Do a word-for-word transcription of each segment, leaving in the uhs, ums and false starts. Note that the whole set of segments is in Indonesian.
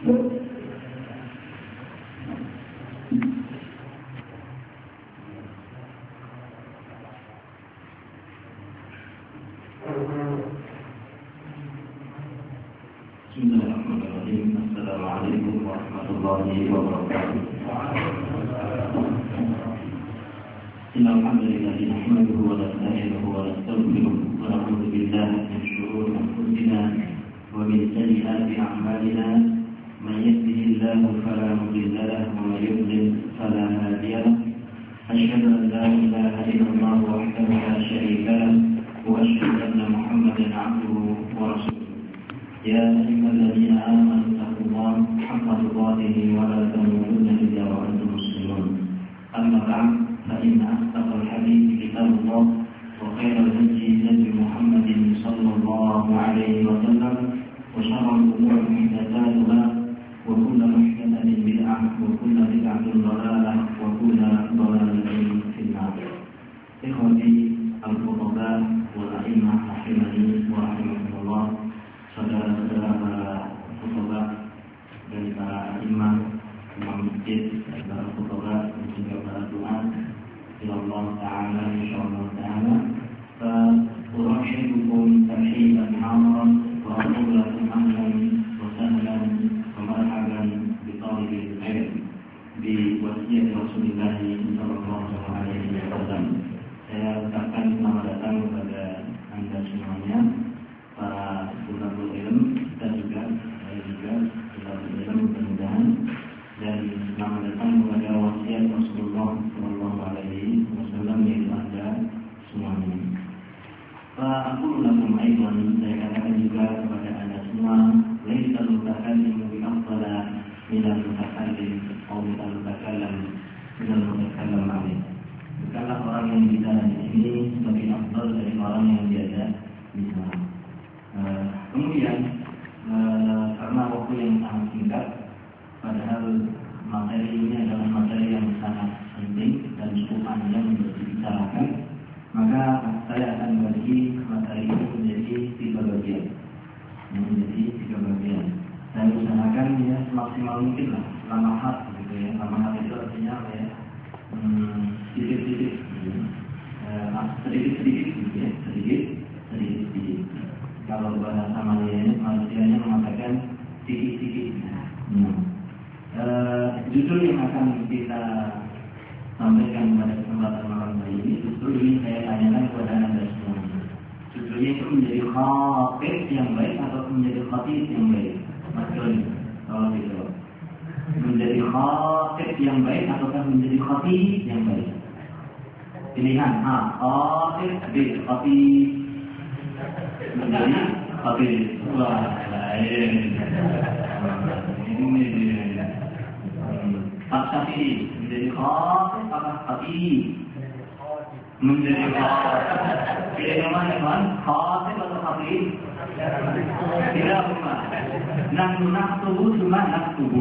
Bismillahirrahmanirrahim. Assalamualaikum warahmatullahi wabarakatuh. Innal hamdalillah nahmaduhu wa nasta'inuhu wa nastaghfiruh wa na'udzu billahi min shururi anfusina wa min sayyiati a'malina. Man yahdihillahu fala mudilla lahu wa man yudlil fala hadiya lahu. Asyhadu an la ilaha illallah wahdahu la syarika lahu wa asyhadu anna Muhammadan 'abduhu wa rasuluh. يا أيها الذين آمنوا اتقوا الله حق تقاته ولا تموتن إلا وأنتم مسلمون. أما بعد فإن أصدق الحديث كتاب الله وخير الهدي هدي محمد صلى الله عليه وسلم وشر الأمور محدثاتها وكل محدثة بدعة وكل بدعة ضلالة وكل ضلالة في النار. إخوتي الخطباء والأئمة رحمني ورحمكم الله. Saudara-saudara para khutbah dari para imam, imam masjid, para khutbah dan juga para doa, Allah Taala insyaallah taala. Fa urahhibukum tahiyatan hamran wa aqulu lakum ahlan wa sahlan wa marhaban bi talibil ilm bi wasiyat Rasulullah sallallahu alaihi wasallam. Saya ucapkan selamat datang kepada Anda semuanya, para tulabul ilm, kita juga saya juga tulabul ilm mudah-mudahan, dan selamat datang kepada wasiat Rasulullah Shallallahu Alaihi Wasallam yaitu Anda semuanya. Pak aku lakum aidan, saya katakan juga kepada Anda semua, laisa mutakallim bi afdala minal mutakallim atau minal mutakallam minal mutakallam alaih. Bukanlah orang yang bicara di sini lebih afdal dari orang yang biasa bicara. Uh, kemudian uh, karena waktu yang sangat singkat, padahal materi ini adalah materi yang sangat penting dan cukup panjang untuk dibicarakan, maka saya akan bagi materi ini menjadi tiga bagian. Menjadi tiga bagian. Saya usahakan ya semaksimal mungkin lah, lamahat gitu ya. Lamahat itu artinya apa ya? Hmm, sedikit-sedikit, gitu. uh, sedikit-sedikit, gitu ya, sedikit, sedikit-sedikit. Kalau bahasa manusianya, manusianya mengatakan sikit-sikit. Hmm. E, judul yang akan kita sampaikan pada kesempatan malam hari ini, justru ini saya tanyakan kepada Anda semua. Judulnya itu menjadi khatib yang baik atau menjadi khatib yang baik? Mas Doni, kalau gitu. Menjadi khatib yang baik ataukah menjadi khatib yang baik? Pilihan A, khatib, B, khatib. Menjadi khatib. Wah, lain. Ini dia. Pak Syafi'i menjadi khatib apakah khatib? Menjadi khatib. Pilih yang mana kan? Khatib atau khatib? Tidak apa. Nahnu naktubu cuma naktubu.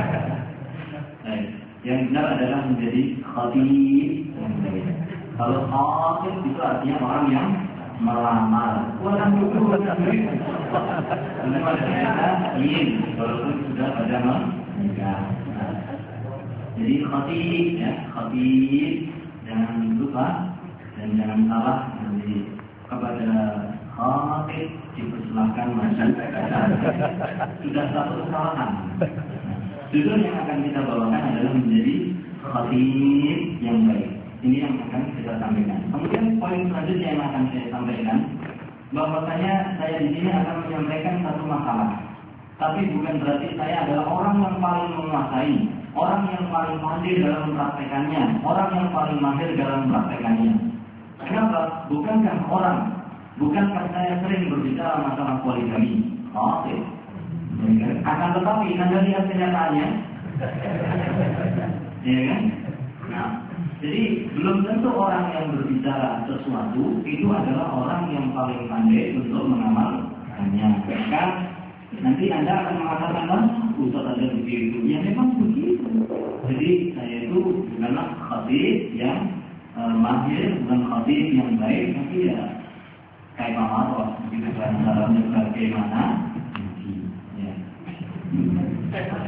Yang benar adalah menjadi khatib. Kalau khatib itu artinya orang yang melamar. Orang itu karena pada kita ingin, walaupun sudah pada menikah. Jadi khatib ya, khatib jangan lupa dan jangan salah nanti kepada khatib dipersilahkan masyarakat. Sudah satu kesalahan. Judul yang akan kita bawakan adalah menjadi khatib yang baik. Ini yang akan kita sampaikan. Kemudian poin selanjutnya yang akan saya sampaikan, bahwasanya saya di sini akan menyampaikan satu masalah. Tapi bukan berarti saya adalah orang yang paling menguasai, orang yang paling mahir dalam mempraktekannya, orang yang paling mahir dalam mempraktekannya. Kenapa? Bukankah orang, bukankah saya sering berbicara masalah poligami? Oke. Akan tetapi Anda lihat kenyataannya, ya kan? Nah. Jadi belum tentu orang yang berbicara sesuatu itu adalah orang yang paling pandai untuk mengamalkannya. Maka nanti Anda akan mengatakan, "Mas, Ustaz ada begitu." Ya memang begitu. Jadi saya itu bukanlah khatib yang uh, mahir, bukan khatib yang baik, tapi ya kayak Mama, begitu kan caranya bagaimana? Ya.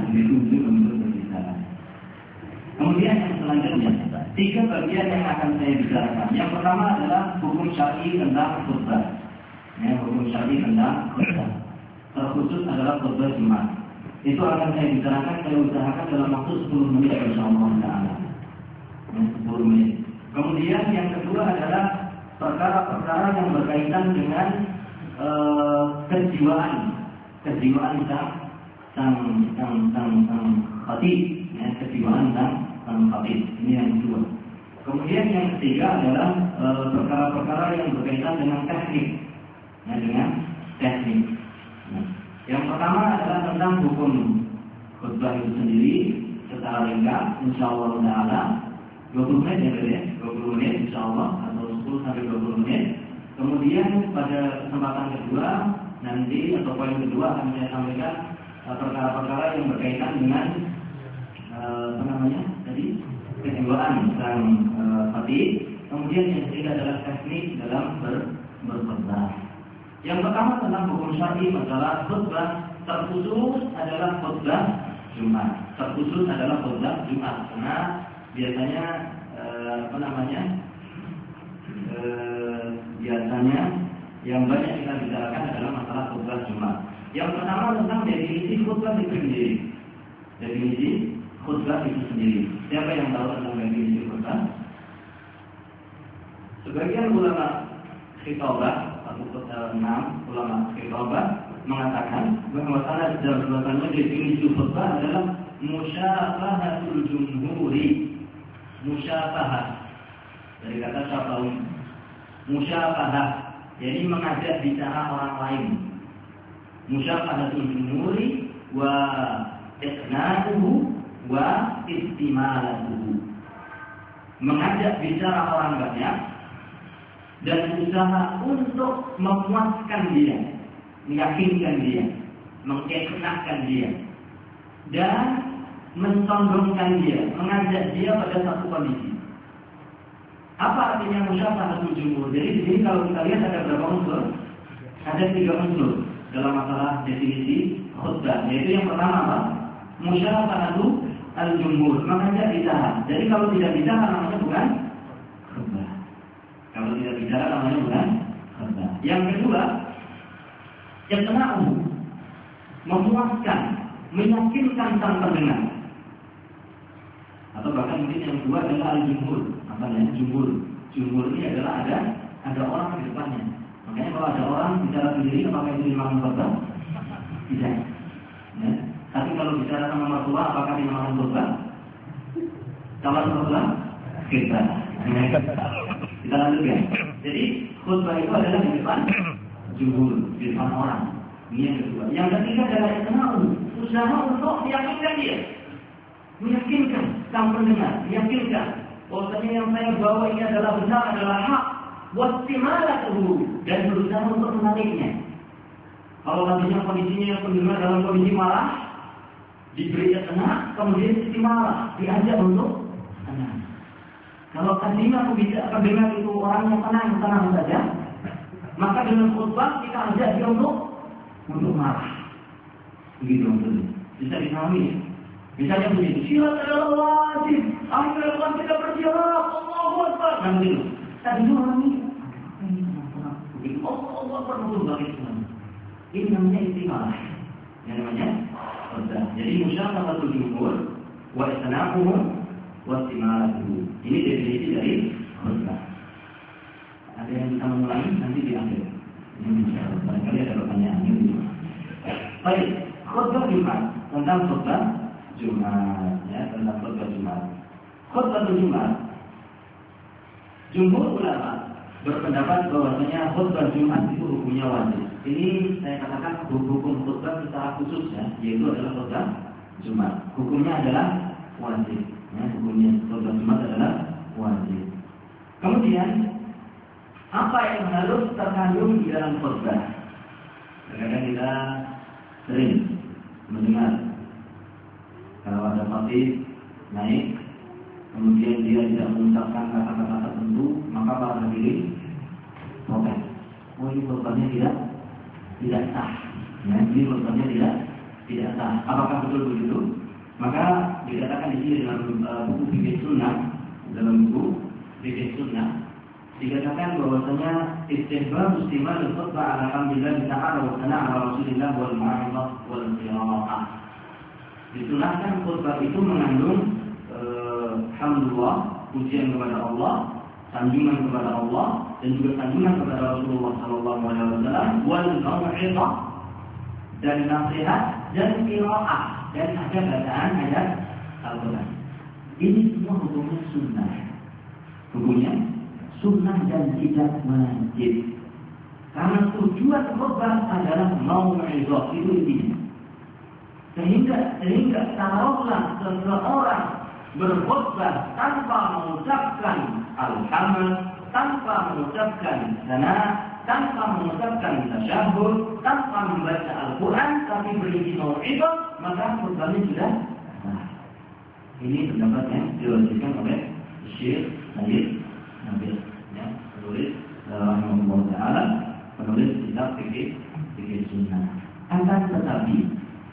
ditunjuk untuk berbicara. Kemudian yang selanjutnya, tiga bagian yang akan saya bicarakan. Yang pertama adalah hukum syar'i tentang khutbah. Ya, hukum syar'i tentang khutbah. Terkhusus adalah khutbah Jumat. Itu akan saya bicarakan, saya usahakan dalam waktu sepuluh menit insyaallah taala. Ya, sepuluh menit. Kemudian yang kedua adalah perkara-perkara yang berkaitan dengan uh, kejiwaan, kejiwaan sang sang sang sang, sang khatib, ya, kejiwaan sang sang khatib. Ini yang kedua. Kemudian yang ketiga adalah uh, perkara-perkara yang berkaitan dengan teknik, ya, dengan teknik. Nah, yang pertama adalah tentang hukum khutbah itu sendiri secara ringkas, insyaallah taala. dua puluh menit ya, dua puluh menit insyaallah atau sepuluh sampai dua puluh menit. Kemudian pada kesempatan kedua nanti atau poin kedua akan saya sampaikan uh, perkara-perkara yang berkaitan dengan uh, apa namanya tadi kejiwaan sang uh, khatib. Kemudian yang ketiga adalah teknik dalam ber, berkhutbah. Yang pertama tentang hukum syar'i masalah khutbah, terkhusus adalah khutbah Jumat. Terkhusus adalah khutbah Jumat karena biasanya eh, apa namanya eh, biasanya yang banyak kita bicarakan adalah masalah khutbah Jumat. Yang pertama tentang definisi khutbah itu sendiri. Definisi khutbah itu sendiri. Siapa yang tahu tentang definisi khutbah? Sebagian ulama khitabah atau enam ulama khitabah mengatakan bahwa salah dalam definisi khutbah adalah musyabahatul jumhuri. Musyabahah dari kata syafawi, musyabahah jadi mengajak bicara orang lain. Musyabahatul jumhuri wa iqna'uhu wa istimalatuhu, mengajak bicara orang banyak dan usaha untuk memuaskan dia, meyakinkan dia, mengikhnakan dia dan mencondongkan dia, mengajak dia pada satu kondisi. Apa artinya musyabahatul jumhur? Jadi di sini kalau kita lihat ada berapa unsur? Ada tiga unsur dalam masalah definisi khutbah. Yaitu yang pertama apa? Musyabahatul al-jumhur, mengajak bicara. Jadi kalau tidak bicara namanya bukan khutbah. Kalau tidak bicara namanya bukan khutbah. Yang kedua, yang tenang, memuaskan, meyakinkan sang pendengar. Atau bahkan mungkin yang kedua adalah al-jumhur. Apa namanya? Jumhur. Jumhur ini adalah ada ada orang di depannya. Makanya kalau ada orang bicara sendiri, apakah itu dinamakan khutbah? Tidak. Ya. Tapi kalau bicara sama mertua, apakah dinamakan khutbah? Kalau khutbah, khutbah. Kita lanjut ya. Jadi khutbah itu adalah di depan jumhur, di depan orang. Ini yang kedua. Yang ketiga adalah iqna'u, usaha untuk meyakinkan dia. Meyakinkan sang pendengar, meyakinkan bahwasanya yang saya bawa ini adalah benar, adalah hak, wastimalatuhu, dan berusaha untuk menariknya. Kalau nantinya kondisinya yang pendengar dalam kondisi marah, diberi tenang, kemudian istimalah, diajak untuk tenang. Kalau tadinya pendengar itu orang yang tenang, tenang saja, maka dengan khutbah kita ajak dia untuk untuk marah. Begitu maksudnya. Bisa dipahami ya? Misalnya begitu, syiar adalah wajib. Akhirnya kita bersiap, Allahu Akbar. Nah begitu. Tadi itu orang ini, begitu, Allahu Akbar menurut bagi Islam. Ini namanya istimalah. Yang namanya khutbah. Jadi musyabahatul jumhur wa iqna'uhum wa istimalatuhu. Ini definisi dari khutbah. Ada yang bisa mengulangi nanti di akhir. Ini bisa. Barangkali ada pertanyaan ini. Baik, khutbah Jumat, tentang khutbah Jumat, ya, tentang khutbah Jumat. Khutbah Jumat, jumhur ulama berpendapat bahwasanya khutbah Jumat itu hukumnya wajib. Ini saya katakan hukum khutbah secara khusus ya, yaitu adalah khutbah Jumat. Hukumnya adalah wajib. Ya, hukumnya khutbah Jumat adalah wajib. Kemudian apa yang harus terkandung di dalam khutbah? Kadang-kadang kita sering mendengar kalau ada khatib naik, kemudian dia tidak mengucapkan kata-kata tertentu, maka para hadirin protes. Oh ini khutbahnya tidak tidak sah. Ya, ini khutbahnya tidak tidak sah. Apakah betul begitu? Maka dikatakan di sini dalam uh, buku fikih sunnah, dalam buku fikih sunnah dikatakan bahwasanya istihbab istimal khutbah alhamdulillah ta'ala wa sana ala Rasulillah wal ma'idhah wal qiraa'ah. Disunahkan khutbah itu mengandung uh, alhamdulillah, pujian kepada Allah, sanjungan kepada Allah, dan juga sanjungan kepada Rasulullah sallallahu alaihi wasallam, wal mau'izah, dan nasihat, dan qiraa'ah, dan ada bacaan ayat Al-Qur'an. Ini semua hukumnya sunnah. Hukumnya sunnah dan tidak wajib. Karena tujuan khutbah adalah mau'izah, itu intinya. Sehingga sehingga taruhlah seseorang berkhutbah tanpa mengucapkan alhamd, tanpa mengucapkan sana, tanpa mengucapkan tasyahud, tanpa membaca Al-Quran, tapi berisi mau'izah, maka khutbahnya sudah sah. Ini pendapat yang diwajibkan oleh Syekh Sayyid Nabil, ya, penulis rahimahullah taala, penulis kitab fikih fikih sunnah. Akan tetapi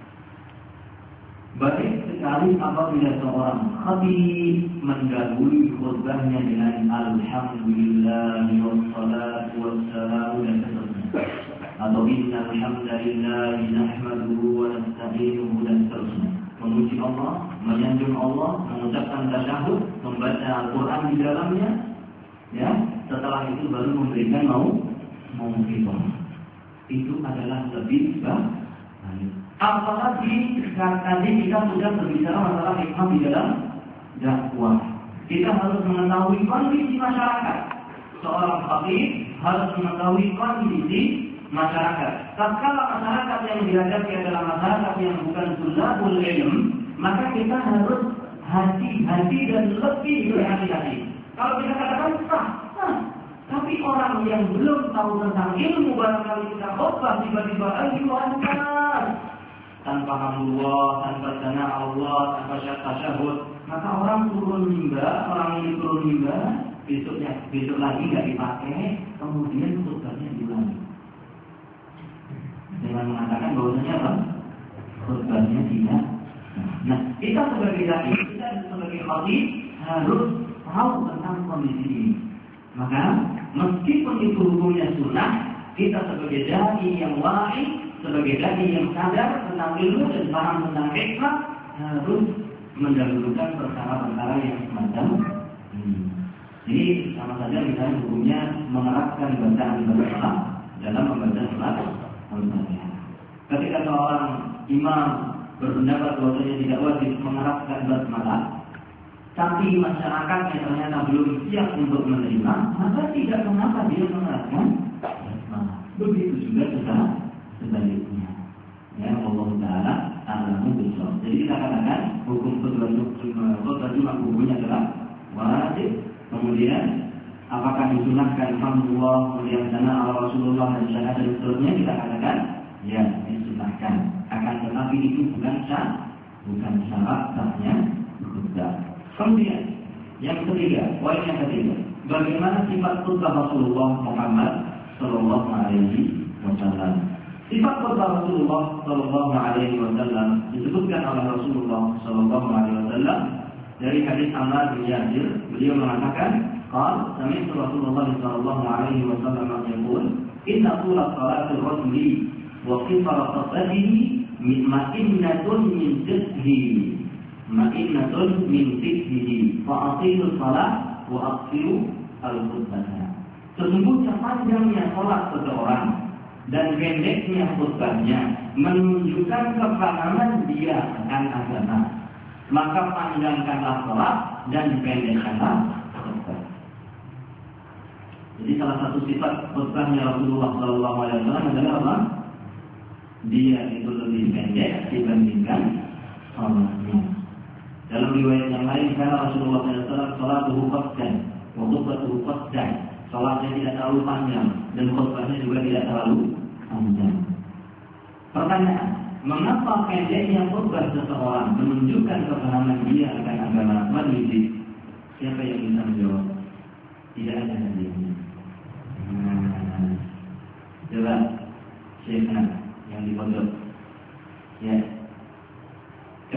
baik sekali apabila seorang khatib mendahului khutbahnya dengan alhamdulillah wassalatu wassalamu dan seterusnya, atau innal hamdalillah nahmaduhu wa nasta'inuhu dan seterusnya, memuji Allah, menyanjung Allah, mengucapkan tasyahud, membaca Al-Quran di dalamnya, ya, setelah itu baru memberikan mau mau'izah. Itu adalah lebih baik. Apalagi tadi kita sudah berbicara masalah hikmah di dalam dakwah. Kita harus mengetahui kondisi masyarakat. Seorang khatib harus mengetahui kondisi masyarakat. Tatkala masyarakat yang dihadapi adalah masyarakat yang bukan tulabul ilm, maka kita harus hati-hati dan lebih berhati-hati. Kalau kita katakan sah, sah. Tapi orang yang belum tahu tentang ilmu, barangkali kita khutbah tiba-tiba ayyuhan, tanpa hamdulillah, tanpa sana Allah, tanpa tasyahud, maka orang turun mimbar, orang ini turun mimbar, besoknya besok lagi nggak dipakai, kemudian khutbahnya diulangi dengan mengatakan bahwasanya apa? Khutbahnya tidak. Nah, kita sebagai dai, kita sebagai khatib harus tahu tentang kondisi ini. Maka meskipun itu hukumnya sunnah, kita sebagai dai yang wa'i, sebagai dai yang sadar tentang ilmu dan paham tentang hikmah, harus mendahulukan perkara-perkara yang semacam ini. Jadi sama saja misalnya hukumnya menerapkan bacaan bersama dalam membaca surat Al-Fatihah. Ketika seorang imam berpendapat bahwasanya tidak wajib menerapkan basmalah, tapi masyarakatnya ternyata belum siap untuk menerima, maka tidak mengapa dia menerapkan basmalah. Begitu juga secara sebaliknya. Ya, Allah Taala a'lamu bishawab. Jadi kita katakan hukum khutbah Jumat hukumnya adalah wajib. Kemudian apakah disunahkan alhamdulillah, kemudian sana ala Rasulullah dan syahadat dan seterusnya, kita katakan ya disunahkan. Akan tetapi itu bukan syarat, bukan syarat sahnya khutbah. Kemudian yang ketiga, poin yang ketiga, bagaimana sifat khutbah Rasulullah Muhammad Sallallahu Alaihi Wasallam. Sifat khutbah Rasulullah Sallallahu Alaihi Wasallam disebutkan oleh Rasulullah Sallallahu Alaihi Wasallam dari hadis Ammar bin Yasir. Beliau mengatakan, "Qal sami'tu Rasulullah Sallallahu Alaihi Wasallam yaqul, inna tula salatul rajuli wa qisara khutbatihi ma'innatun min jisdihi, ma'innatun min jisdihi, fa'atilu salat wa aqsiru al-khutbah." Sesungguhnya panjangnya salat seseorang dan pendeknya khutbahnya menunjukkan kepahaman dia akan agama. Maka panjangkanlah salat dan pendekkanlah khutbah. Jadi salah satu sifat khutbahnya Rasulullah Sallallahu Alaihi Wasallam adalah apa? Dia itu lebih pendek dibandingkan salatnya. Dalam riwayat yang lain, karena Rasulullah Sallallahu Alaihi Wasallam salatuhu qasdan wa khutbatuhu qasdan. Salatnya tidak terlalu panjang dan khutbahnya juga tidak terlalu panjang. Pertanyaan, mengapa pendeknya khutbah seseorang menunjukkan kepahaman dia akan agama mendidik? Siapa yang bisa menjawab? Tidak ada hadisnya. Nah, coba Syekhna yang di pojok. Ya,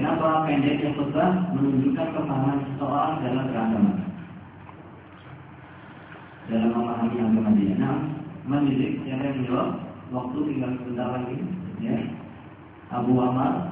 Kenapa pendeknya khutbah menunjukkan kepahaman seseorang dalam beragama, dalam memahami agama dia. Nah, mendidik yang saya menjawab, waktu tinggal sebentar lagi, ya. Abu Amar.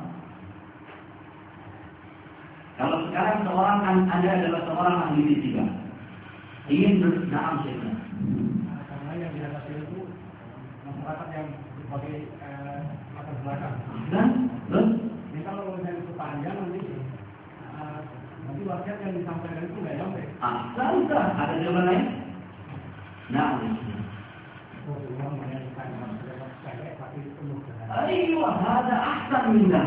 Kalau sekarang seorang kan Anda adalah seorang ahli fisika, ingin bernam syekh. Karena yang dihadapi itu masyarakat yang berbagai eh, latar belakang. Dan, terus? Jadi kalau misalnya itu panjang nanti, uh, nanti wasiat yang disampaikan itu nggak nyampe. Ah, sudah. Ada jawaban lain? Nah, Oh, uang banyak ditanya, saya tapi penuh. ayo, ada ahsan mindah.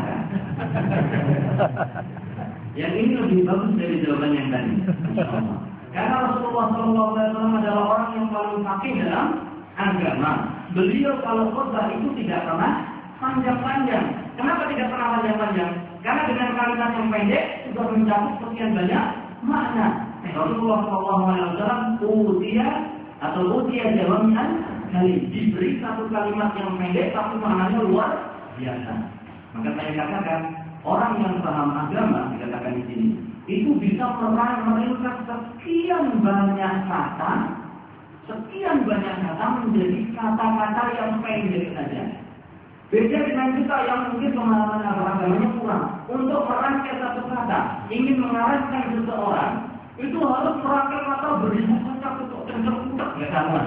Yang ini lebih bagus dari jawaban yang tadi. Karena Rasulullah shallallahu alaihi wasallam adalah orang yang paling fakih dalam agama. Beliau kalau khutbah itu tidak pernah panjang-panjang. Kenapa tidak pernah panjang-panjang? Karena dengan kalimat yang pendek sudah mencakup sekian banyak makna. Rasulullah shallallahu alaihi wasallam utia atau utia jawami'an kali diberi satu kalimat yang pendek tapi maknanya luar biasa. Maka saya katakan orang yang paham agama, dikatakan di sini, itu bisa meringkas sekian banyak kata, sekian banyak kata menjadi kata-kata yang pendek saja. Beda dengan kita yang mungkin pemahaman agamanya kurang. Untuk merangkai satu kata, ingin mengarahkan seseorang, itu harus merangkai kata beribu kata untuk tercepat ya kawan.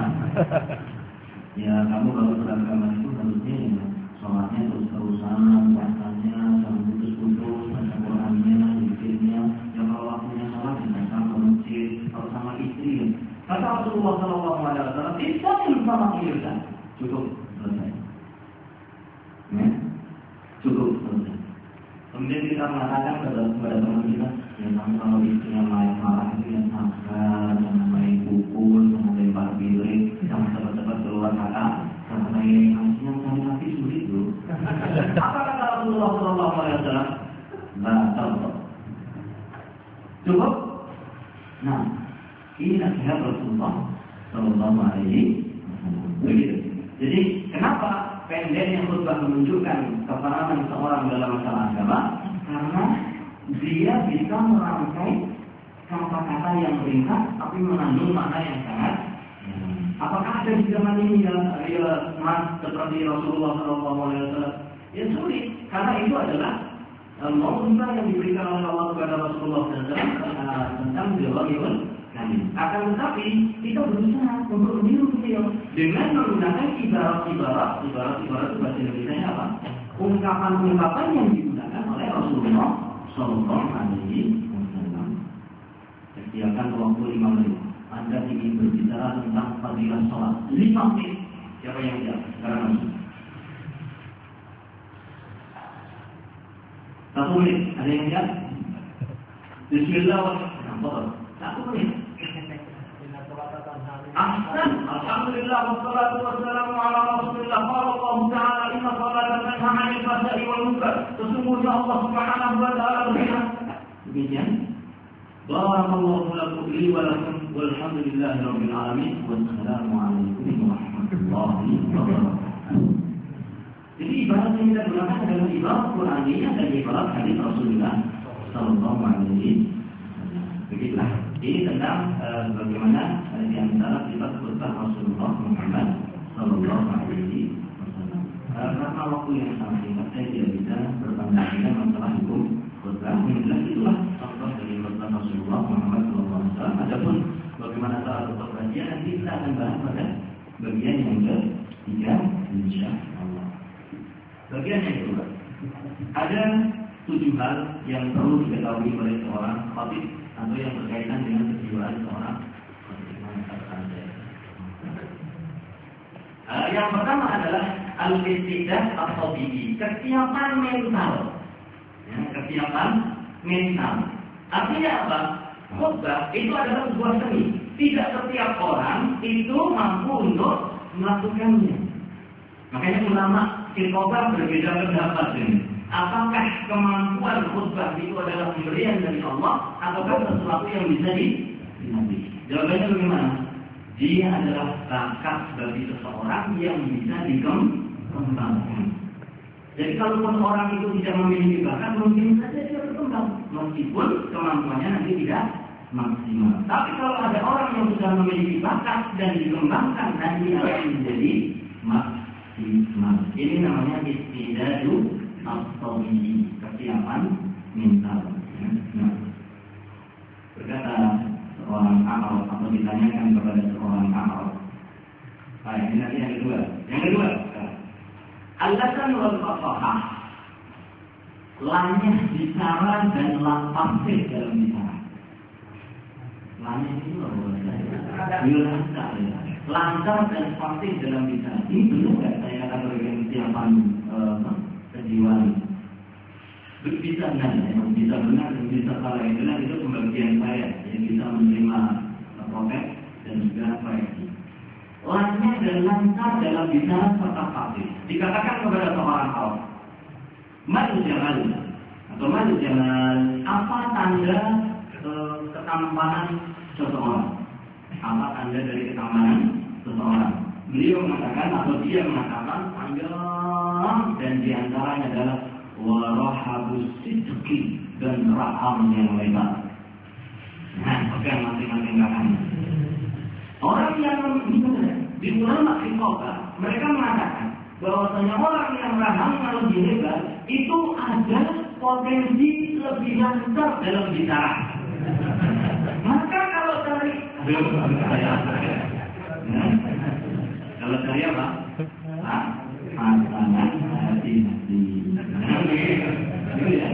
Ya kamu kalau beragama itu harusnya ya, sholatnya terus-terusan, puasanya jangan putus-putus, baca Qurannya, zikirnya. Ya kalau waktunya sholat ya datang ke masjid, kalau sama istri. Ya. Kata Rasulullah shallallahu alaihi wasallam, tidak sama kita. Cukup selesai. Ya, cukup selesai. Kemudian kita mengatakan kepada, kepada teman kita, ya kamu kalau istrinya marah-marah itu yang sabar, jangan main pukul, jangan lempar piring, jangan cepat-cepat keluar kata, karena main yang cari hati sulit loh. Apa kata Rasulullah shallallahu alaihi wasallam? Nah, tahu. Cukup. Nah, ini nasihat Rasulullah shallallahu alaihi wasallam. Begitu. Jadi kenapa pendeknya khutbah menunjukkan kepahaman seorang dalam masalah agama? Karena dia bisa merangkai kata-kata yang ringkas tapi mengandung makna yang sangat. Apakah ada di zaman ini ya, ya mas seperti Rasulullah shallallahu alaihi wasallam? Ya sulit, karena itu adalah mau'izah yang diberikan oleh Allah kepada Rasulullah shallallahu alaihi wasallam tentang jawabul kalim. Akan tetapi kita berusaha untuk meniru beliau dengan menggunakan ibarat-ibarat, ibarat-ibarat itu bahasa Indonesia apa? Ungkapan-ungkapan yang digunakan oleh Rasulullah shallallahu alaihi wasallam. Sediakan waktu lima menit. Anda ingin berbicara tentang fadilah sholat lima menit. Siapa yang jawab? Sekarang masuk. Satu menit. Ada yang jawab? Bismillahirrahmanirrahim. Satu menit. Ahsan. Alhamdulillah wassalatu wassalamu ala Rasulillah. Qala Allah Ta'ala inna salata tanha 'anil fahsya'i wal munkar. Sesungguhnya Allah Subhanahu wa ta'ala berfirman. Demikian. Barakallahu lakum li wa lakum walhamdulillahi rabbil alamin. Wassalamu alaikum warahmatullahi wabarakatuh. Jadi ibarat yang kita gunakan adalah ibarat Qur'aniyah dan ibarat hadis Rasulullah sallallahu alaihi wasallam. Begitulah. Ini tentang uh, bagaimana uh, di antara sifat khutbah Rasulullah Muhammad sallallahu alaihi wasallam. Uh, karena waktu yang sangat singkat saya tidak bisa berpanjang masalah hukum khutbah. Inilah itulah contoh dari khutbah Rasulullah Muhammad sallallahu alaihi wasallam. Adapun bagaimana cara khutbah dia nanti kita akan bahas pada bagian yang ketiga, insyaallah. Bagian yang kedua, ada tujuh hal yang perlu diketahui oleh seorang khatib atau yang berkaitan dengan kejiwaan seorang khatib. Uh, yang pertama adalah al-istidah at-tabi'i, kesiapan mental. Ya, kesiapan mental. Artinya apa? Khutbah itu adalah sebuah seni. Tidak setiap orang itu mampu untuk melakukannya. Makanya ulama khutbah berbeda pendapat ini. Apakah kemampuan khutbah itu adalah pemberian dari Allah ataukah sesuatu yang bisa dilatih? Jawabannya bagaimana? Dia adalah bakat bagi seseorang yang bisa dikembangkan. Jadi kalaupun orang itu tidak memiliki bakat, mungkin saja dia berkembang, meskipun kemampuannya nanti tidak maksimal. Tapi kalau ada orang yang sudah memiliki bakat dan dikembangkan, nanti akan menjadi maksimal. Ini namanya istidadu al-tabi'i, kesiapan mental. Nah, berkata seorang Arab, atau ditanyakan kepada seorang Arab. Baik, ini nanti yang kedua. Yang kedua, al-lisan wal fasahah. Lanyah bicara dan fasih dalam bicara. Lanyah itu apa? Lancar dan fasih dalam bicara. Ini benar nggak saya katakan kesiapan kejiwaan? Bisa benar, ya, bisa benar dan bisa salah. Benar itu pembagian saya yang bisa menerima protes dan juga koreksi. Lancar dan lancar dalam bicara serta fasih. Dikatakan kepada seorang awam, madu jamal atau madu jamal, apa tanda uh, ketampanan seseorang? Apa tanda dari ketampanan seseorang? Beliau mengatakan atau dia mengatakan panjang dan diantaranya adalah warahabus sidqi dan raham yang lebar. Nah, pegang masing-masing kanan. Orang yang di ulama fiqh mereka mengatakan bahwasanya orang yang rahamnya lebih lebar itu ada potensi lebih lancar dalam bicara. Maka kalau dari kalau dari apa? Pasangan hati-hati. Itu ya.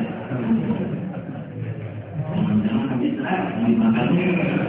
Jangan-jangan habis lah dimakannya.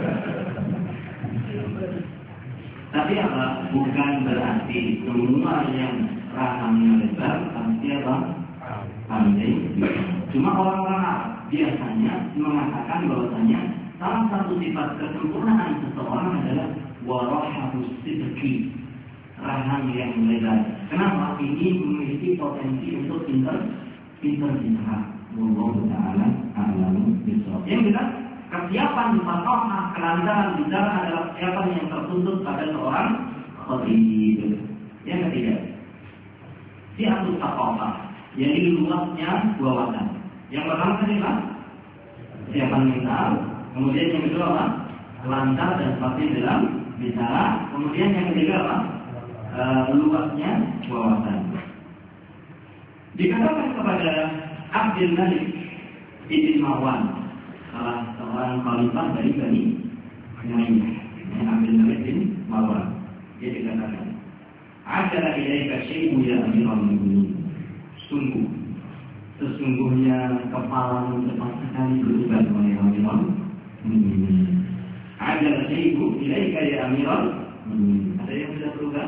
Tapi apa? Bukan berarti semua yang rahamnya lebar pasti apa? Pandai. Cuma orang-orang Arab biasanya mengatakan bahwasanya salah satu sifat kesempurnaan seseorang adalah warahabus sidqi, raham yang lebar. Kenapa? Ini memiliki potensi untuk pintar pintar bicara. Wallahu ta'ala a'lamu bishawab. Yang kita kesiapan fasahah, kelancaran bicara adalah kesiapan yang tertuntut pada seorang khatib. Yang ketiga, siatus thaqafah, yaitu luasnya wawasan. Yang pertama tadi apa? Kesiapan mental. Kemudian yang kedua apa? Lancar dan fasih dalam bicara. Kemudian yang ketiga apa? E, luasnya wawasan. Dikatakan kepada Abdul Malik ibn Marwan, salah seorang khalifah dari Bani Umayyah, Abdul Malik bin Marwan, dia dikatakan, "Asyara ilaika syai'un ya Amirul Mukminin." Sungguh, sesungguhnya kepalamu cepat sekali berubah oleh Amirul Mukminin. Asyara syai'un ilaika ya Amirul Mukminin. Ada yang sudah berubah?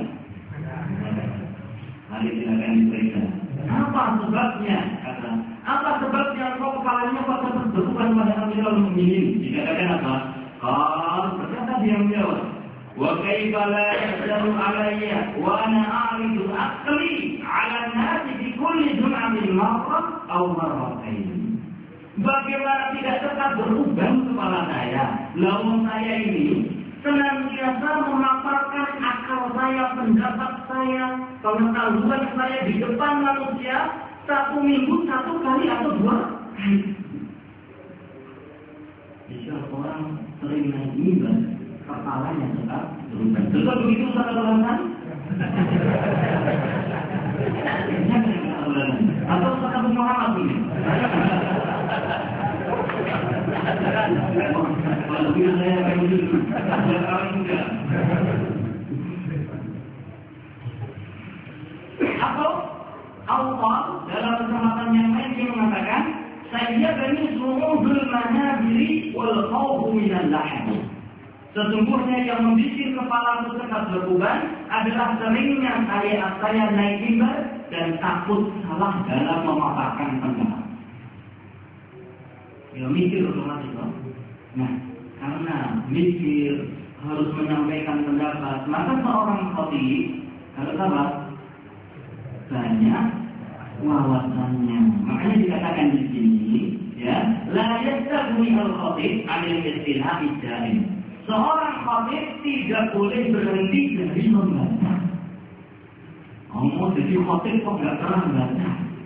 Mari silakan diperiksa. Apa sebabnya? Kata, apa sebabnya kau kepalanya kok berubah pada Amirul Mukminin? Dikatakan apa? Qal, berkata dia menjawab, wa kaifa la yaqdaru alayya wa ana a'ridu aqli 'ala an-nasi fi kulli jum'atin marrah aw marratayn. Bagaimana tidak tetap berubah kepala saya? Lalu saya ini senantiasa memaparkan akal saya, pendapat saya, pengetahuan saya di depan manusia satu minggu satu kali atau dua kali. Bisa orang sering naik mimbar, kepalanya tetap berubah. Betul begitu Ustaz Al-Hasan? Atau Ustaz Abu Muhammad ini? Kalau begitu saya akan dulu. Ada orang muda. Atau Allah dalam kesempatan yang lain dia mengatakan, saya bani su'udul manabiri wal khawfu minal lahm. Sesungguhnya yang membuat kepala cepat berubah adalah seringnya saya saya naik mimbar dan takut salah dalam memaparkan pendapat. Ya mikir otomatis loh. Nah, karena mikir harus menyampaikan pendapat, maka seorang khatib harus apa? Banyak wawasannya. Makanya dikatakan di sini, ya, la yastaghni al-khatib 'anil istilah idain. Seorang khatib tidak boleh berhenti dari membaca. Oh, jadi khatib kok nggak pernah membaca?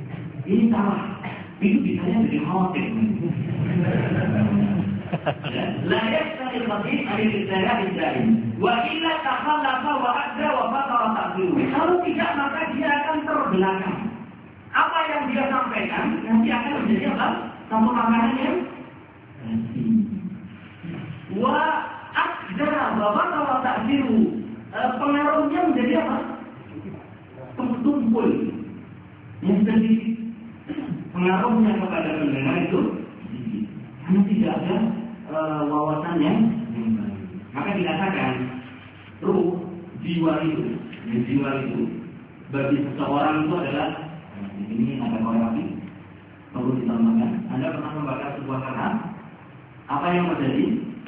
ini salah. Itu bisanya jadi khawatir. La yastari khatib al-istirahat al-jahil. Wa illa takhallafa wa adra wa fatara ta'ziru. Kalau tidak maka dia akan terbelakang. Apa yang dia sampaikan nanti akan menjadi apa? Satu makanan yang wa adra wa fatara ta'ziru. Pengaruhnya menjadi apa? Tumpul. Yang sedikit. Pengaruhnya kepada pendengar itu sedikit. Karena tidak ada uh, wawasan yang baik. Maka dikatakan ruh, jiwa itu, dan jiwa itu bagi seseorang itu adalah ini ada korelasi perlu ditambahkan. Anda pernah membaca sebuah kata apa yang terjadi?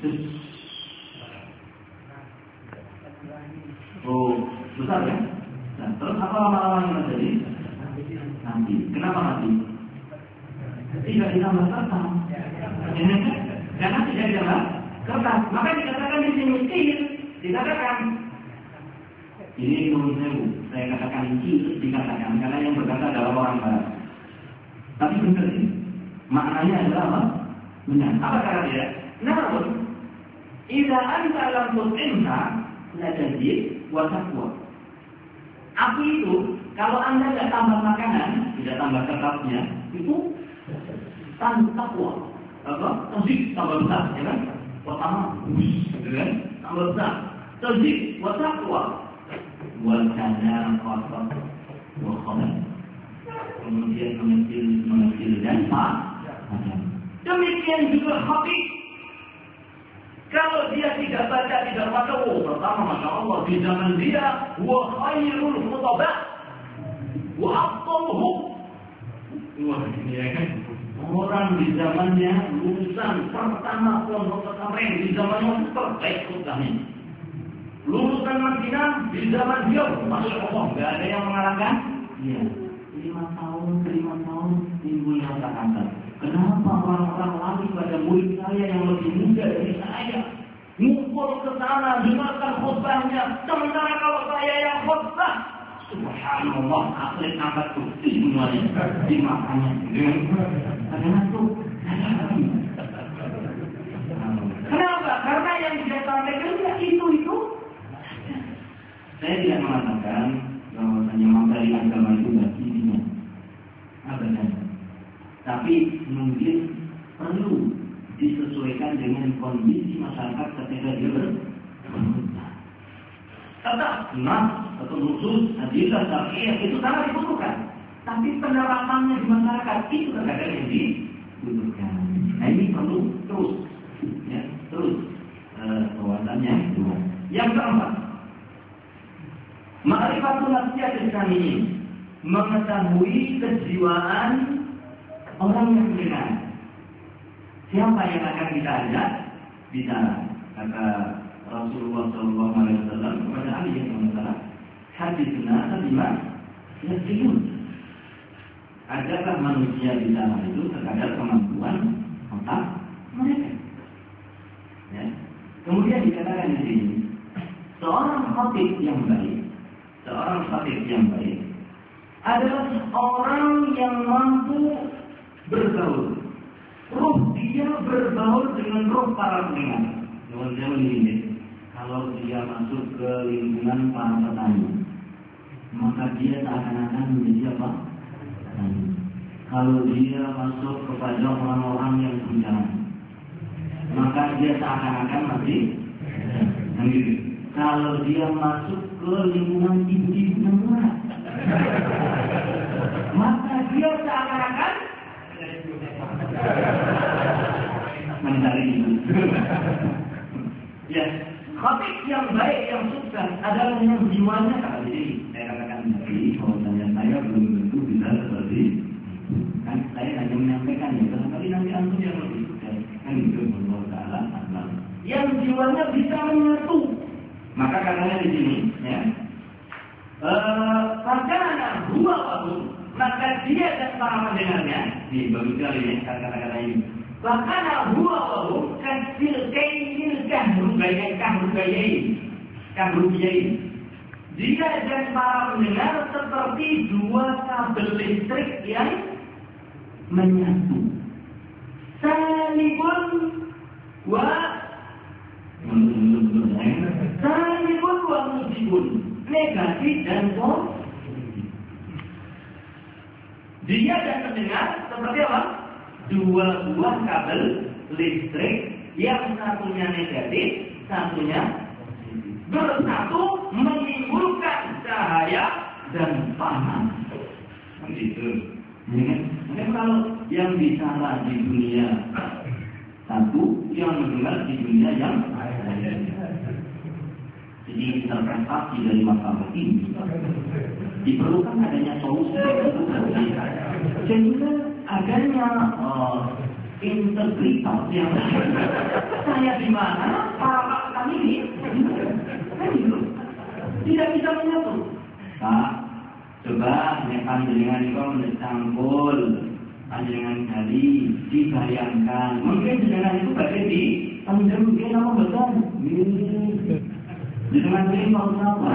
Oh, besar ya? Nah, terus apa lama-lama yang terjadi? Nanti. Kenapa nanti? Tidak ditambah kertas. Karena tidak ditambah kertas. Maka dikatakan di sini sihir. Dikatakan ini menurut saya, saya katakan ini dikatakan karena yang berkata adalah orang barat. Tapi benar ini. Maknanya adalah apa? Benar. Apa kata dia? Namun, idza anta lam tu'inha la tajid wa taqwa. Api itu kalau Anda tidak tambah makanan, tidak tambah kertasnya, itu tanpa takwa, apa? Tazik tambah besar, ya kan? Pertama, gitu kan? Tambah besar. Tazik, wa takwa, wa kana qasab, wa khabar. Kemudian mengecil, mengecil dan padam. Demikian juga habis. Kalau dia tidak baca, tidak baca, oh pertama masya Allah di zaman dia, wa khairul khutbah, wa afdaluhu. Wah ini ya kan? Orang di zamannya lulusan pertama pondok pesantren di zamannya terbaik khutbahnya. Lulusan Madinah di zaman dia, masya Allah, nggak ada yang mengalahkan. Iya, lima tahun, lima tahun minggu yang tak angkat. Kenapa orang-orang lari pada murid saya yang lebih muda dari saya? Ngumpul ke sana, dengarkan khutbahnya. Sementara kalau saya yang khutbah, subhanallah, atlet angkat bukti semuanya dimakannya. Karena itu, kenapa? Karena yang dia sampaikan ya itu itu. Saya tidak mengatakan bahwasanya materi agama itu bagi dia. Abadnya. Tapi mungkin perlu disesuaikan dengan kondisi masyarakat ketika dia berkhutbah. Tetap nas atau nusus adilah syariah itu sangat dibutuhkan. Tapi penerapannya di masyarakat itu kadang-kadang yang dibutuhkan. Nah ini perlu terus, ya terus wawasannya uh, dua. Yang keempat, ma'rifatul nafsiyat al-kamil, mengetahui kejiwaan orang yang benar. Siapa yang akan kita ajak bicara? Kata Rasulullah Shallallahu Alaihi Wasallam kepada Ali yang mengatakan, hadisna lima yakin. Adakah manusia di sana itu terkadar kemampuan otak mereka? Ya. Kemudian dikatakan di sini, seorang khatib yang baik, seorang khatib yang baik adalah orang yang mampu bergaul. Ruh dia bergaul dengan ruh para pendengar. Jangan ini, kalau dia masuk ke lingkungan para petani, maka dia seakan-akan menjadi apa? Petani. Kalau dia masuk kepada orang-orang yang berjalan, maka dia seakan-akan masih gitu. Kalau dia masuk ke lingkungan ibu-ibu yang murah, maka dia seakan-akan mencari itu. Ya, khatib yang baik, yang sukses adalah yang jiwanya kata jadi. Saya katakan tadi, bahwasanya saya belum tentu bisa seperti kan saya hanya menyampaikan ya, barangkali nanti antum yang lebih sukses kan itu Allah Taala Allah. Yang jiwanya bisa menyatu. Maka katanya di sini, ya. Eh, karena dua waktu, maka dia dan para pendengarnya, nih bagus sekali ya kata-kata ini. Bahkan dua waktu kecil kecil kahrubayai kahrubayai kahrubayai. Dia dan para pendengar seperti dua kabel listrik yang menyatu. Salibun wa salibun wa mujibun, negatif dan positif. Dia dan pendengar seperti apa? Dua buah kabel listrik yang satunya negatif, satunya positif. Bersatu menimbulkan cahaya dan panas. Begitu. Mungkin kalau yang bicara di dunia satu, yang mendengar di dunia yang lain. Jadi interpretasi dari masalah ini diperlukan adanya solusi sehingga adanya uh, integritas yang saya di mana para kami ini kan gitu tidak bisa menyatu. Pak, coba nekan dengan kau mencampur panjangan kali dibayangkan mungkin dengan itu bagai di panjang mungkin nama betul dengan ini mau sama.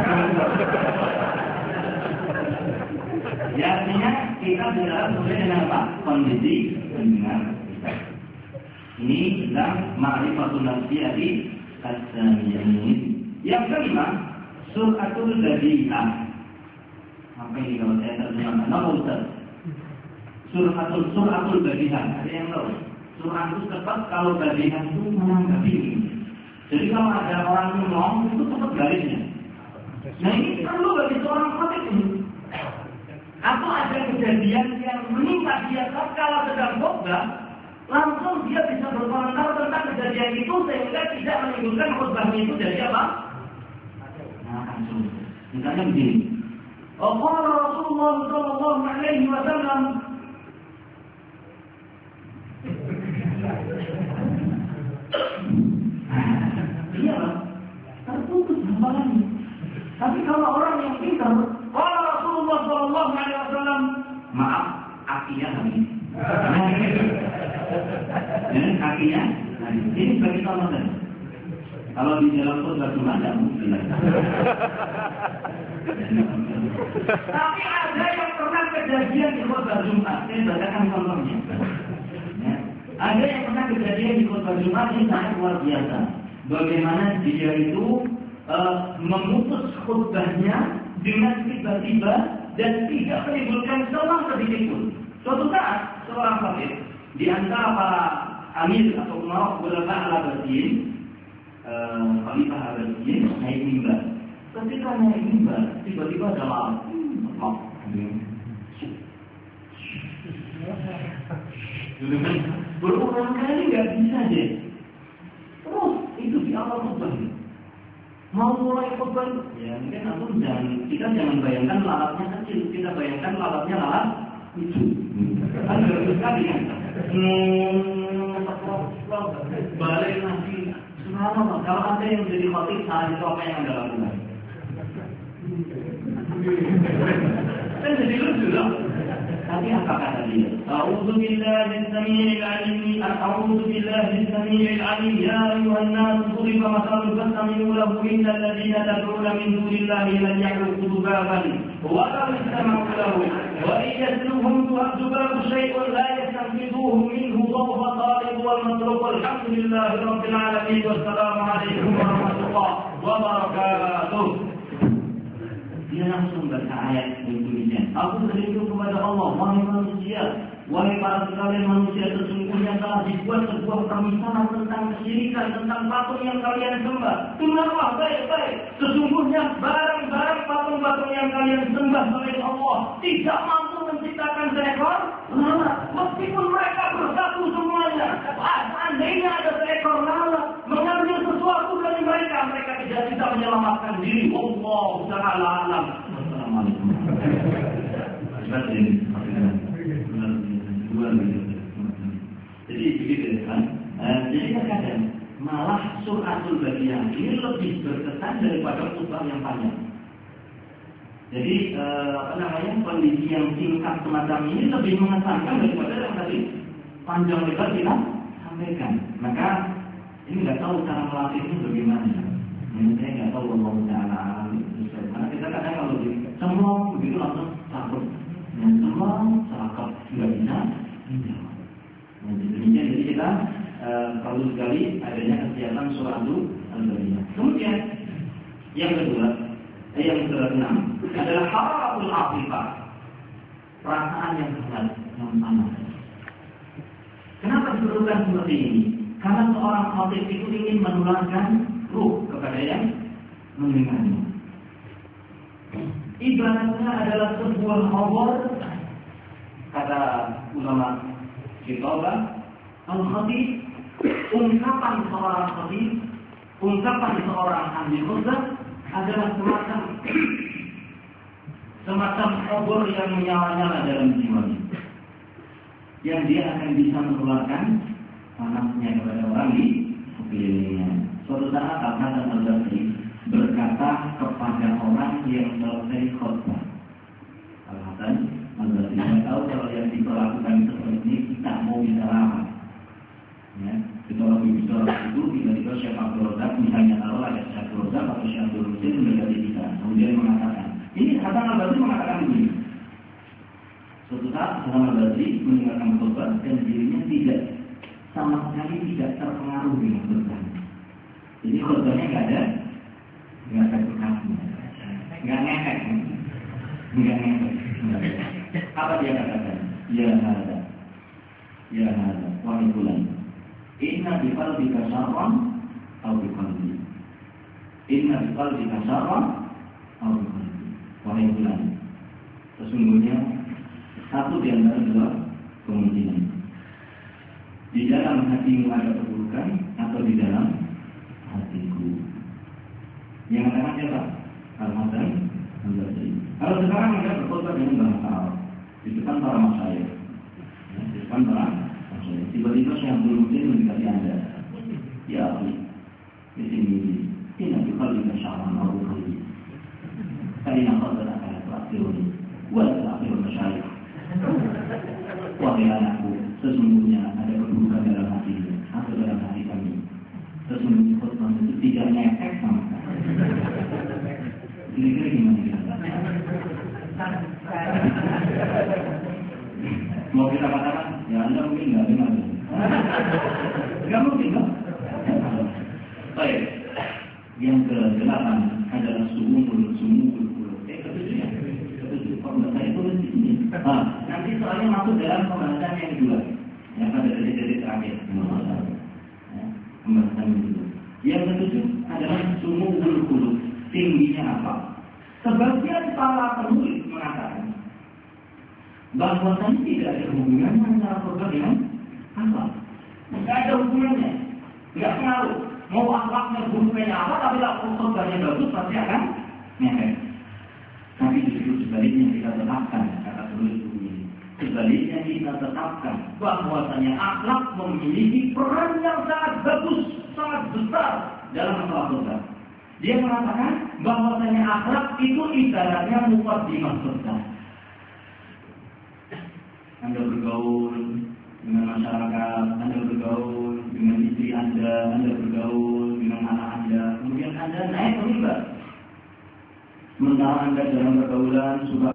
Ya artinya kita bicara sesuai dengan apa? Kondisi pendengar. Ini tentang ma'rifatun nafsiyati as-sami'in. Yang kelima, suratul badi'ah. Apa ini kalau saya terjemahkan? Nama Ustaz. Suratul suratul badi'ah. Ada yang tahu? Surah itu tepat kalau badi'ah itu menanggapi ini. Jadi kalau ada orang ngomong itu tepat garisnya. Nah ini perlu bagi seorang khatib ini. Atau ada kejadian yang menimpa dia tatkala sedang khutbah, langsung dia bisa berkomentar tentang kejadian itu sehingga tidak menimbulkan khutbahnya itu jadi apa? Nah, langsung. Misalnya begini. Oh, Rasulullah Shallallahu Alaihi Wasallam. Iya, terputus hafalannya. Tapi kalau orang yang pintar, kalau Rasulullah Shallallahu Alaihi Wasallam, maaf, kakinya habis. Dan kakinya, nah, ini bagi contoh. Kalau di dalam khutbah Jumat tidak mungkin. Tapi ada yang pernah kejadian di khutbah Jumat. Saya bacakan contohnya. Ya. Ada yang pernah kejadian di khutbah Jumat ini sangat luar biasa. Bagaimana dia itu uh, memutus khutbahnya dengan tiba-tiba dan tidak menimbulkan selang sedikit pun. Suatu saat seorang khatib di antara para amir atau umara ulama al-Abbasiyin, khalifah al-Abbasiyin naik mimbar. Ketika naik mimbar, tiba-tiba ada lampu. Berulang kali nggak bisa deh. Terus itu di awal khutbah. Mau mulai khutbah, ya mungkin aku jangan, kita jangan bayangkan lalatnya kecil, kita bayangkan lalatnya lalat itu. Kan bagus sekali kan? Hmm, balik lagi. Subhanallah, kalau ada yang jadi khatib saat itu apa yang anda lakukan? Kan jadi lucu dong. Tapi apa kata dia? A'udzu billahi as-sami'il 'alim. A'udzu billahi as-sami'il 'alim. Ya ayyuhan nas, duriba mathalun fastami'u lahu innal ladzina tad'una min dunillahi lan yakhluqu dhubaban wa law istama'u lahu wa in yasluhum dhubabu shay'un la yastanqidhuhu minhu dhawfa talib wal matlub. Alhamdulillahi rabbil alamin. Wassalamu alaikum warahmatullahi wabarakatuh. Dia langsung baca ayat demikian. Aku berlindung kepada Allah, wahai manusia, wahai para sekalian manusia, sesungguhnya telah dibuat sebuah permisalan tentang kesyirikan, tentang patung yang kalian sembah. Dengarlah baik-baik. Sesungguhnya barang-barang patung-patung yang kalian sembah selain Allah tidak mampu menciptakan seekor lalat, meskipun mereka bersatu semuanya. Seandainya ada seekor lalat mengambil sesuatu dari mereka, mereka tidak bisa menyelamatkan diri. Allah Taala alam. Wassalamualaikum. Jadi begitu kan? Jadi terkadang malah suratul badi'ah ini lebih berkesan daripada khutbah yang panjang. Jadi eh, apa namanya kondisi yang singkat semacam ini lebih mengesankan daripada yang tadi panjang lebar kita sampaikan. Maka ini nggak tahu cara melatihnya bagaimana. Ini saya nggak tahu Allah Taala alam. Karena kita kadang kalau di semua begitu langsung takut, dan semua cakap nggak bisa. Tidak. Nah, demikian jadi kita uh, perlu sekali adanya kegiatan sholatul al-bariyah. Kemudian yang kedua, eh, yang keenam adalah haratul afifah, perasaan yang hangat, yang panas. Kenapa diperlukan seperti ini? Karena seorang khatib itu ingin menularkan ruh kepada yang mendengarnya. Ibaratnya adalah sebuah obor, kata ulama kitabah, al-khatib, ungkapan seorang khatib, ungkapan seorang ahli khutbah adalah semacam semacam obor yang menyala-nyala dalam jiwanya, yang dia akan bisa menularkan panasnya kepada orang di sekelilingnya. Suatu saat Al-Hasan Al-Basri berkata kepada orang yang selesai khutbah, Al-Hasan Al-Basri, saya tahu kalau yang diperlakukan seperti ini kita mau bisa lama. Ya, kita lagi bicara itu tiba-tiba Syekh Abdul Razak, misalnya kalau ada Syekh Abdul Razak atau Syekh Abdul Musin mendekati kita, kemudian mengatakan, ini Hasan Al-Basri mengatakan begini. Suatu saat Hasan Al-Basri mendengarkan khutbah dan dirinya tidak sama sekali tidak terpengaruh dengan khutbah. Jadi khutbahnya nggak ada, nggak ada bekasnya, nggak ngefek, nggak ngefek. Apa dia katakan? Ya ada, ya ada, wahai fulan. Inna bi qalbika syarran aw bi qalbi. Inna bi qalbika syarran aw bi qalbi. Wahai fulan, sesungguhnya satu di antara dua kemungkinan. Di dalam hatimu ada keburukan atau di dalam hatiku. Yang katakan siapa? Al-Hasan Al-Basri. Kalau sekarang Anda berkhutbah dengan bahasa Arab di depan para masyayikh, ya, di depan para masyayikh, tiba-tiba Syekh Abdul Musin mendekati Anda. Ya akhi, di sini ini bukan dengan syarah atau kalbi. Kali nak khutbah akan terakhir, buat terakhir masyayikh. Wahai anakku, sesungguhnya ada keburukan dalam hati atau dalam hati kami. Sesungguhnya khutbah itu tidak ngefek sama sekali. Kira-kira gimana kita? Mau kita katakan, ya Anda mungkin nggak dengar. Nggak mungkin, kan? Baik. Yang kedelapan adalah sumul sumul. Eh, ketujuh ya? Ketujuh. Kalau nggak saya tulis di sini. Nah, nanti soalnya masuk dalam pembahasan yang kedua, yang pada detik-detik terakhir. Ya, pembahasan yang kedua. Yang ketujuh adalah sumul kulub. Tingginya apa? Sebagian para penulis mengatakan bahwasanya tidak ada hubungannya antara khutbah dengan akhlak. Tidak ada hubungannya, tidak pengaruh. Mau akhlaknya hubungannya apa, tapi kalau khutbahnya bagus pasti akan ngefek. Tapi justru sebaliknya kita tetapkan, kata penulis buku ini. Sebaliknya kita tetapkan bahwasanya akhlak memiliki peran yang sangat bagus, sangat besar dalam masalah khutbah. Dia mengatakan bahwasanya akhlak itu ibaratnya muqaddimah khutbah. Anda bergaul dengan masyarakat, Anda bergaul dengan istri Anda, Anda bergaul dengan anak Anda, kemudian Anda naik ke mimbar. Sementara Anda dalam pergaulan suka